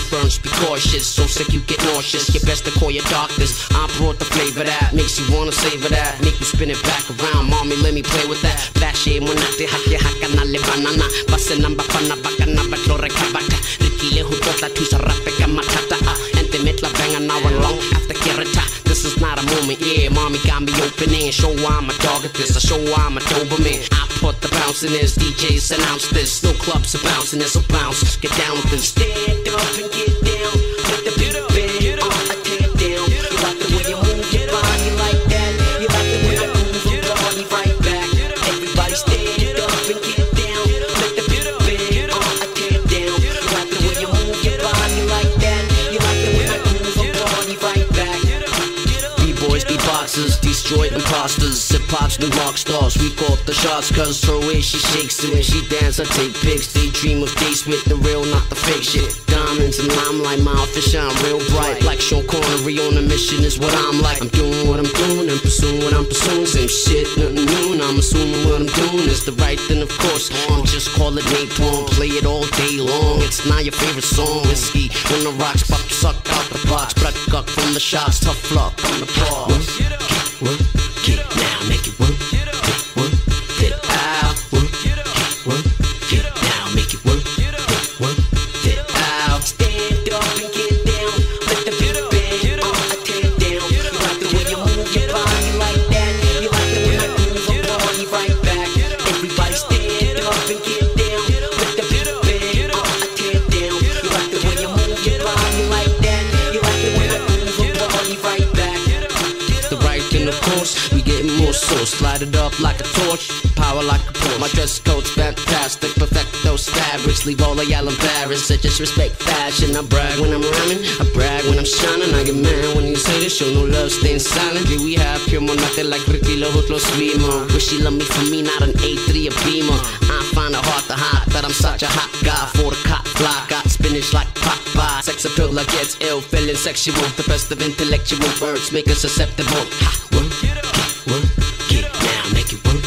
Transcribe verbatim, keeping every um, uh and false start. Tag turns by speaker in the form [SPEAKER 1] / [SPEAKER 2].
[SPEAKER 1] burns, be cautious. So sick you get nauseous. You best to call your doctors. I brought the flavor that makes you wanna savor that. Make you spin it back around, mommy, let me play with that. Flashy, monate, hake, haka, nale, banana. Base namba, pana, baka, naba, klore, kabaka. Rikile, hutota, tusa, rape, kamatata. Ente, metla, bang, an hour long after kereta. This is not a moment, yeah, mommy got me opening. Show why I'm a dog at this, I show why I'm a Doberman. I put the bounce in this, D Js announce this. No clubs are bouncing, this, so bounce, get down with this. Stand up and get down, let the beat bend, uh, I tear it down. You like the way you move your body like that. You like the way I move your body right back. Everybody stand up and get down, let the beat bend, uh, I tear it down. You like the way you move your body like that. You like the way I move your body right back. B-boys, B-boxers, destroyed imposters. Hip-hop's new rock stars, we call the shots. Cause her way she shakes it when she dance, I take pics. They dream of days with the real, not the fake shit. Diamonds and limelight, my outfit shine real bright. Like Sean Connery on a mission is what I'm like. I'm doing what I'm doing and pursuing what I'm pursuing. Same shit, nothing new, and I'm assuming what I'm doing is the right thing, of course. I'm just call it napalm, play it all day long. It's not your favorite song. Whiskey on the rocks, pop suck out the box. Black guck from the shots, tough luck on the bars. Work, get now, make it work. Work, get out. Work, work, get now, make it work. Work, get out. Stand up and get down, let the beat bend, uh, I tear it down. You like the way you move your body like that. You like the way I move your body right back. Everybody stand up and get down, let the beat bend, uh, I tear it down. You like the way you move your body like that. You like the way I move your body right back. The right thing, of course, we getting more sauce. Light it up like a torch, power like a Porsche. My dress code's fantastic, perfect those fabrics. Leave all of y'all embarrassed, I just respect fashion. I brag when I'm rhyming, I brag when I'm shining. I get mad when you say this, show no love, staying silent. Yeah, we have pure monate like Ricky Lojos Swimo. Wish she love me for me, not an A three, a Beamer. I find it hard to hide that I'm such a hot guy. For the cop fly, got spinach like Popeye. Sex appeal like gets ill, feeling sexual. The best of intellectual words make us susceptible. Ha, work, get, work, get now, make it work.